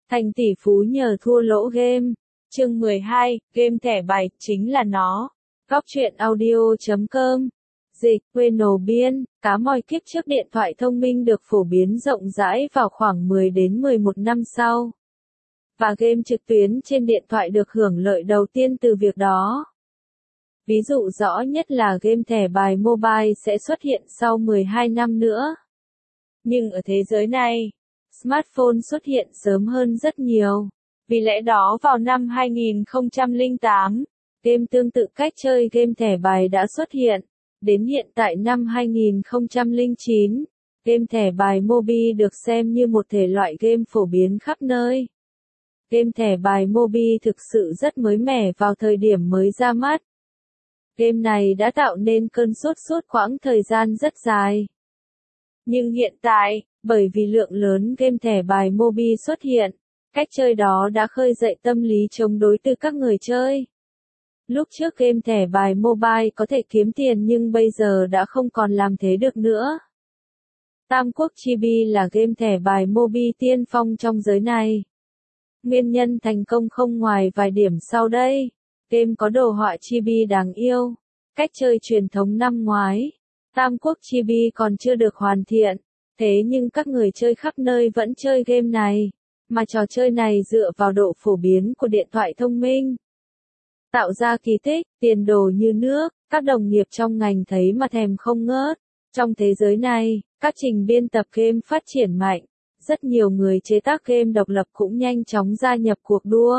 Thành tỷ phú nhờ thua lỗ game. Chương 12, game thẻ bài, chính là nó. Góc truyện audio.com. Dịch, quê nổ biên, cá mòi kiếp trước điện thoại thông minh được phổ biến rộng rãi vào khoảng 10 đến 11 năm sau. Và game trực tuyến trên điện thoại được hưởng lợi đầu tiên từ việc đó. Ví dụ rõ nhất là game thẻ bài mobile sẽ xuất hiện sau 12 năm nữa. Nhưng ở thế giới này, smartphone xuất hiện sớm hơn rất nhiều. Vì lẽ đó vào năm 2008, game tương tự cách chơi game thẻ bài đã xuất hiện. Đến hiện tại năm 2009, game thẻ bài Mobi được xem như một thể loại game phổ biến khắp nơi. Game thẻ bài Mobi thực sự rất mới mẻ vào thời điểm mới ra mắt. Game này đã tạo nên cơn sốt suốt quãng thời gian rất dài. Nhưng hiện tại, bởi vì lượng lớn game thẻ bài Mobi xuất hiện, cách chơi đó đã khơi dậy tâm lý chống đối từ các người chơi. Lúc trước game thẻ bài mobile có thể kiếm tiền nhưng bây giờ đã không còn làm thế được nữa. Tam Quốc Chibi là game thẻ bài Mobi tiên phong trong giới này. Nguyên nhân thành công không ngoài vài điểm sau đây. Game có đồ họa chibi đáng yêu. Cách chơi truyền thống năm ngoái. Tam Quốc Chibi còn chưa được hoàn thiện. Thế nhưng các người chơi khắp nơi vẫn chơi game này. Mà trò chơi này dựa vào độ phổ biến của điện thoại thông minh. Tạo ra kỳ tích, tiền đồ như nước, các đồng nghiệp trong ngành thấy mà thèm không ngớt. Trong thế giới này, các trình biên tập game phát triển mạnh. Rất nhiều người chế tác game độc lập cũng nhanh chóng gia nhập cuộc đua.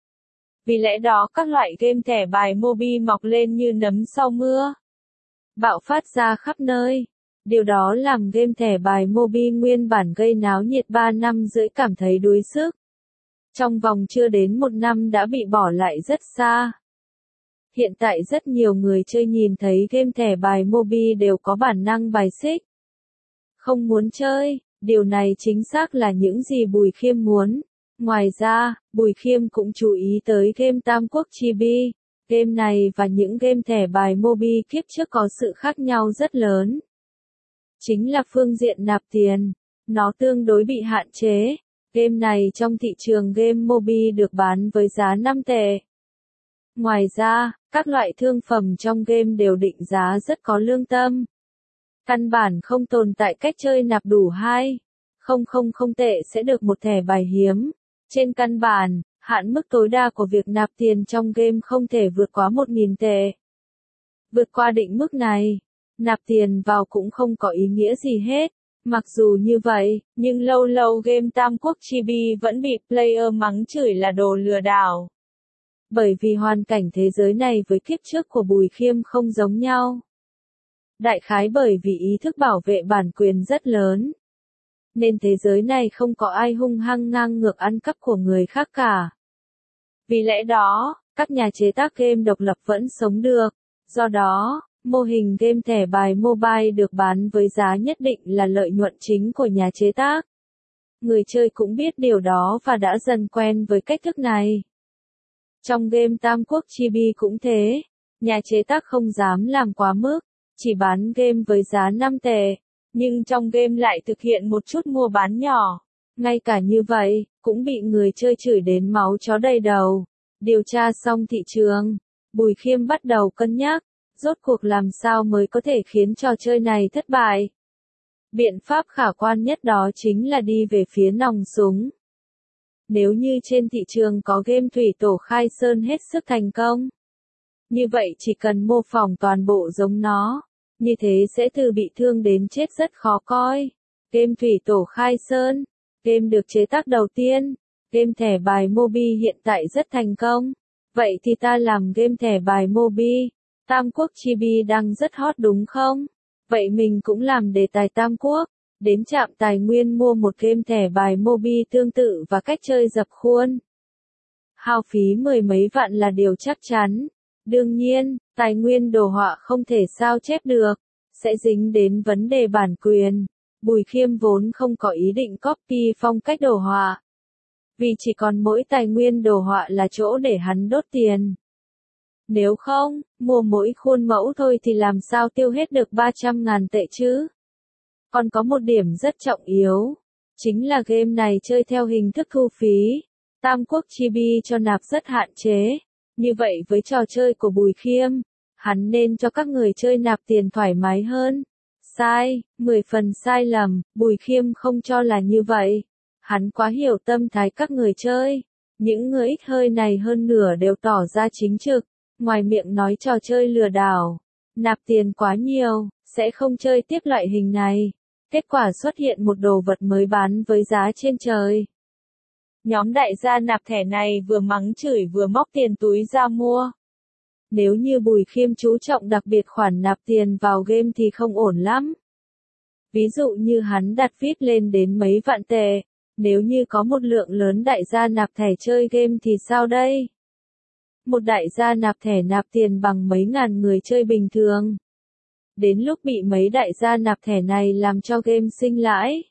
Vì lẽ đó các loại game thẻ bài Mobi mọc lên như nấm sau mưa. Bạo phát ra khắp nơi. Điều đó làm game thẻ bài Mobi nguyên bản gây náo nhiệt 3 năm rưỡi cảm thấy đuối sức. Trong vòng chưa đến 1 năm đã bị bỏ lại rất xa. Hiện tại rất nhiều người chơi nhìn thấy game thẻ bài Mobi đều có bản năng bài xích. Không muốn chơi, điều này chính xác là những gì Bùi Khiêm muốn. Ngoài ra, Bùi Khiêm cũng chú ý tới game Tam Quốc Chibi. Game này và những game thẻ bài Mobi kiếp trước có sự khác nhau rất lớn. Chính là phương diện nạp tiền. Nó tương đối bị hạn chế. Game này trong thị trường game Mobi được bán với giá 5 tệ. Ngoài ra, các loại thương phẩm trong game đều định giá rất có lương tâm. Căn bản không tồn tại cách chơi nạp đủ 2.000 tệ sẽ được một thẻ bài hiếm. Trên căn bản, hạn mức tối đa của việc nạp tiền trong game không thể vượt quá 1.000 tệ. Vượt qua định mức này, nạp tiền vào cũng không có ý nghĩa gì hết. Mặc dù như vậy, nhưng lâu lâu game Tam Quốc Chibi vẫn bị player mắng chửi là đồ lừa đảo. Bởi vì hoàn cảnh thế giới này với kiếp trước của Bùi Khiêm không giống nhau. Đại khái bởi vì ý thức bảo vệ bản quyền rất lớn. Nên thế giới này không có ai hung hăng ngang ngược ăn cắp của người khác cả. Vì lẽ đó, các nhà chế tác game độc lập vẫn sống được. Do đó, mô hình game thẻ bài mobile được bán với giá nhất định là lợi nhuận chính của nhà chế tác. Người chơi cũng biết điều đó và đã dần quen với cách thức này. Trong game Tam Quốc Chibi cũng thế, nhà chế tác không dám làm quá mức, chỉ bán game với giá 5 tệ, nhưng trong game lại thực hiện một chút mua bán nhỏ. Ngay cả như vậy, cũng bị người chơi chửi đến máu chó đầy đầu. Điều tra xong thị trường, Bùi Khiêm bắt đầu cân nhắc, rốt cuộc làm sao mới có thể khiến trò chơi này thất bại. Biện pháp khả quan nhất đó chính là đi về phía nòng súng. Nếu như trên thị trường có game thủy tổ khai sơn hết sức thành công, như vậy chỉ cần mô phỏng toàn bộ giống nó, như thế sẽ từ bị thương đến chết rất khó coi. Game thủy tổ khai sơn, game được chế tác đầu tiên, game thẻ bài Mobi hiện tại rất thành công. Vậy thì ta làm game thẻ bài Mobi, Tam Quốc Chibi đang rất hot đúng không? Vậy mình cũng làm đề tài Tam Quốc. Đến trạm tài nguyên mua một game thẻ bài Mobi tương tự và cách chơi dập khuôn. Hao phí 10 mấy vạn là điều chắc chắn. Đương nhiên, tài nguyên đồ họa không thể sao chép được, sẽ dính đến vấn đề bản quyền. Bùi Khiêm vốn không có ý định copy phong cách đồ họa. Vì chỉ còn mỗi tài nguyên đồ họa là chỗ để hắn đốt tiền. Nếu không, mua mỗi khuôn mẫu thôi thì làm sao tiêu hết được 300.000 tệ chứ? Còn có một điểm rất trọng yếu. Chính là game này chơi theo hình thức thu phí. Tam Quốc Chibi cho nạp rất hạn chế. Như vậy với trò chơi của Bùi Khiêm, hắn nên cho các người chơi nạp tiền thoải mái hơn. Sai, 10 phần sai lầm, Bùi Khiêm không cho là như vậy. Hắn quá hiểu tâm thái các người chơi. Những người ít hơi này hơn nửa đều tỏ ra chính trực, ngoài miệng nói trò chơi lừa đảo, nạp tiền quá nhiều, sẽ không chơi tiếp loại hình này. Kết quả xuất hiện một đồ vật mới bán với giá trên trời. Nhóm đại gia nạp thẻ này vừa mắng chửi vừa móc tiền túi ra mua. Nếu như Bùi Khiêm chú trọng đặc biệt khoản nạp tiền vào game thì không ổn lắm. Ví dụ như hắn đặt VIP lên đến mấy vạn tệ, nếu như có một lượng lớn đại gia nạp thẻ chơi game thì sao đây? Một đại gia nạp thẻ nạp tiền bằng mấy ngàn người chơi bình thường. Đến lúc bị mấy đại gia nạp thẻ này làm cho game sinh lãi,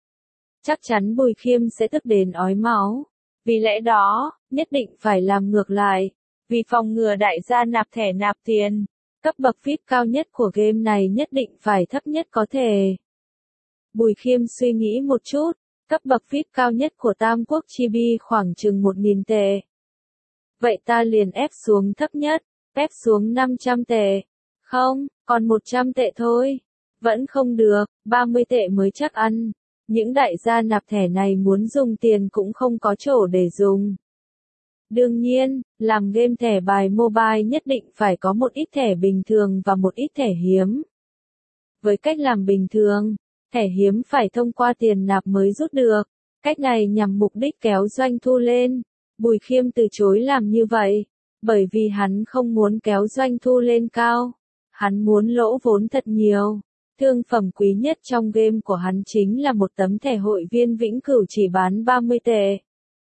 chắc chắn Bùi Khiêm sẽ tức đến ói máu. Vì lẽ đó, nhất định phải làm ngược lại. Vì phòng ngừa đại gia nạp thẻ nạp tiền, cấp bậc VIP cao nhất của game này nhất định phải thấp nhất có thể. Bùi Khiêm suy nghĩ một chút, cấp bậc VIP cao nhất của Tam Quốc Chibi khoảng chừng 1.000 tệ. Vậy ta liền ép xuống thấp nhất, ép xuống 500 tệ. Không, còn 100 tệ thôi. Vẫn không được, 30 tệ mới chắc ăn. Những đại gia nạp thẻ này muốn dùng tiền cũng không có chỗ để dùng. Đương nhiên, làm game thẻ bài mobile nhất định phải có một ít thẻ bình thường và một ít thẻ hiếm. Với cách làm bình thường, thẻ hiếm phải thông qua tiền nạp mới rút được. Cách này nhằm mục đích kéo doanh thu lên. Bùi Khiêm từ chối làm như vậy, bởi vì hắn không muốn kéo doanh thu lên cao. Hắn muốn lỗ vốn thật nhiều. Thương phẩm quý nhất trong game của hắn chính là một tấm thẻ hội viên vĩnh cửu chỉ bán 30 tệ.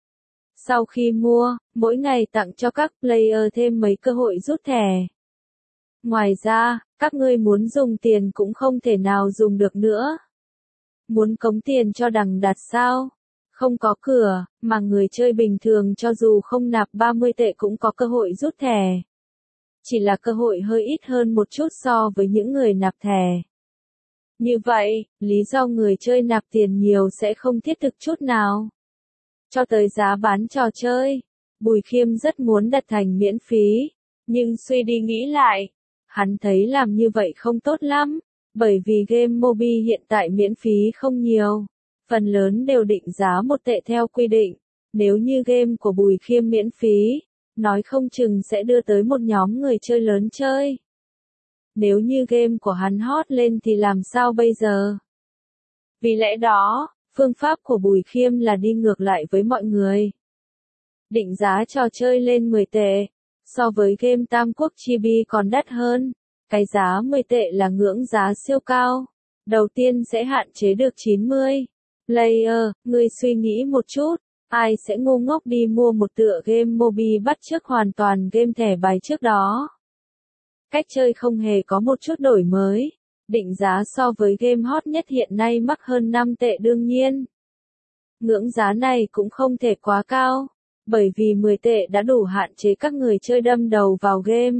Sau khi mua, mỗi ngày tặng cho các player thêm mấy cơ hội rút thẻ. Ngoài ra, các ngươi muốn dùng tiền cũng không thể nào dùng được nữa. Muốn cống tiền cho đằng đặt sao? Không có cửa, mà người chơi bình thường cho dù không nạp 30 tệ cũng có cơ hội rút thẻ. Chỉ là cơ hội hơi ít hơn một chút so với những người nạp thẻ. Như vậy, lý do người chơi nạp tiền nhiều sẽ không thiết thực chút nào. Cho tới giá bán trò chơi, Bùi Khiêm rất muốn đặt thành miễn phí, nhưng suy đi nghĩ lại, hắn thấy làm như vậy không tốt lắm, bởi vì game Mobi hiện tại miễn phí không nhiều, phần lớn đều định giá 1 tệ theo quy định. Nếu như game của Bùi Khiêm miễn phí, nói không chừng sẽ đưa tới một nhóm người chơi lớn chơi. Nếu như game của hắn hot lên thì làm sao bây giờ? Vì lẽ đó, phương pháp của Bùi Khiêm là đi ngược lại với mọi người. Định giá trò chơi lên 10 tệ, so với game Tam Quốc Chibi còn đắt hơn. Cái giá 10 tệ là ngưỡng giá siêu cao. Đầu tiên sẽ hạn chế được 90 player, ngươi suy nghĩ một chút, ai sẽ ngu ngốc đi mua một tựa game Mobi bắt chước hoàn toàn game thẻ bài trước đó. Cách chơi không hề có một chút đổi mới. Định giá so với game hot nhất hiện nay mắc hơn 5 tệ đương nhiên. Ngưỡng giá này cũng không thể quá cao, bởi vì 10 tệ đã đủ hạn chế các người chơi đâm đầu vào game.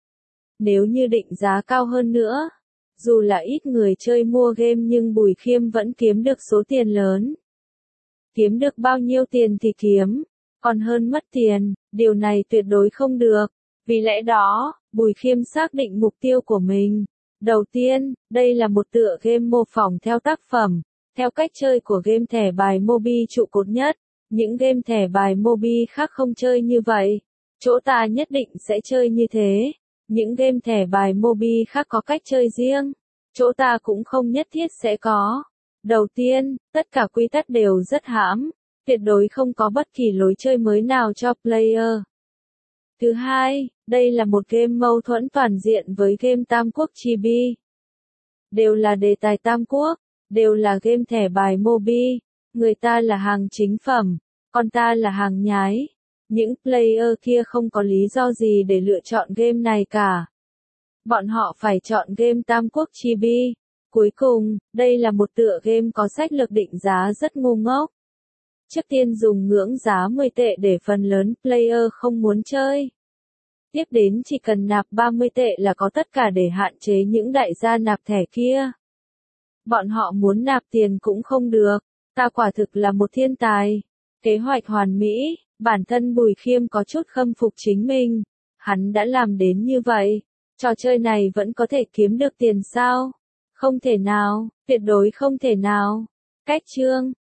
Nếu như định giá cao hơn nữa, dù là ít người chơi mua game nhưng Bùi Khiêm vẫn kiếm được số tiền lớn. Kiếm được bao nhiêu tiền thì kiếm, còn hơn mất tiền, điều này tuyệt đối không được. Vì lẽ đó, Bùi Khiêm xác định mục tiêu của mình. Đầu tiên, đây là một tựa game mô phỏng theo tác phẩm, theo cách chơi của game thẻ bài Mobi trụ cột nhất. Những game thẻ bài Mobi khác không chơi như vậy. Chỗ ta nhất định sẽ chơi như thế. Những game thẻ bài Mobi khác có cách chơi riêng. Chỗ ta cũng không nhất thiết sẽ có. Đầu tiên, tất cả quy tắc đều rất hãm. Tuyệt đối không có bất kỳ lối chơi mới nào cho player. Thứ hai, đây là một game mâu thuẫn toàn diện với game Tam Quốc Chibi. Đều là đề tài Tam Quốc, đều là game thẻ bài Mobi. Người ta là hàng chính phẩm, còn ta là hàng nhái. Những player kia không có lý do gì để lựa chọn game này cả. Bọn họ phải chọn game Tam Quốc Chibi. Cuối cùng, đây là một tựa game có sách lược định giá rất ngu ngốc. Trước tiên dùng ngưỡng giá 10 tệ để phần lớn player không muốn chơi. Tiếp đến chỉ cần nạp 30 tệ là có tất cả để hạn chế những đại gia nạp thẻ kia. Bọn họ muốn nạp tiền cũng không được, Ta quả thực là một thiên tài. Kế hoạch hoàn mỹ, bản thân Bùi Khiêm có chút khâm phục chính mình. Hắn đã làm đến như vậy. Trò chơi này vẫn có thể kiếm được tiền sao? Không thể nào, tuyệt đối không thể nào. Cách chương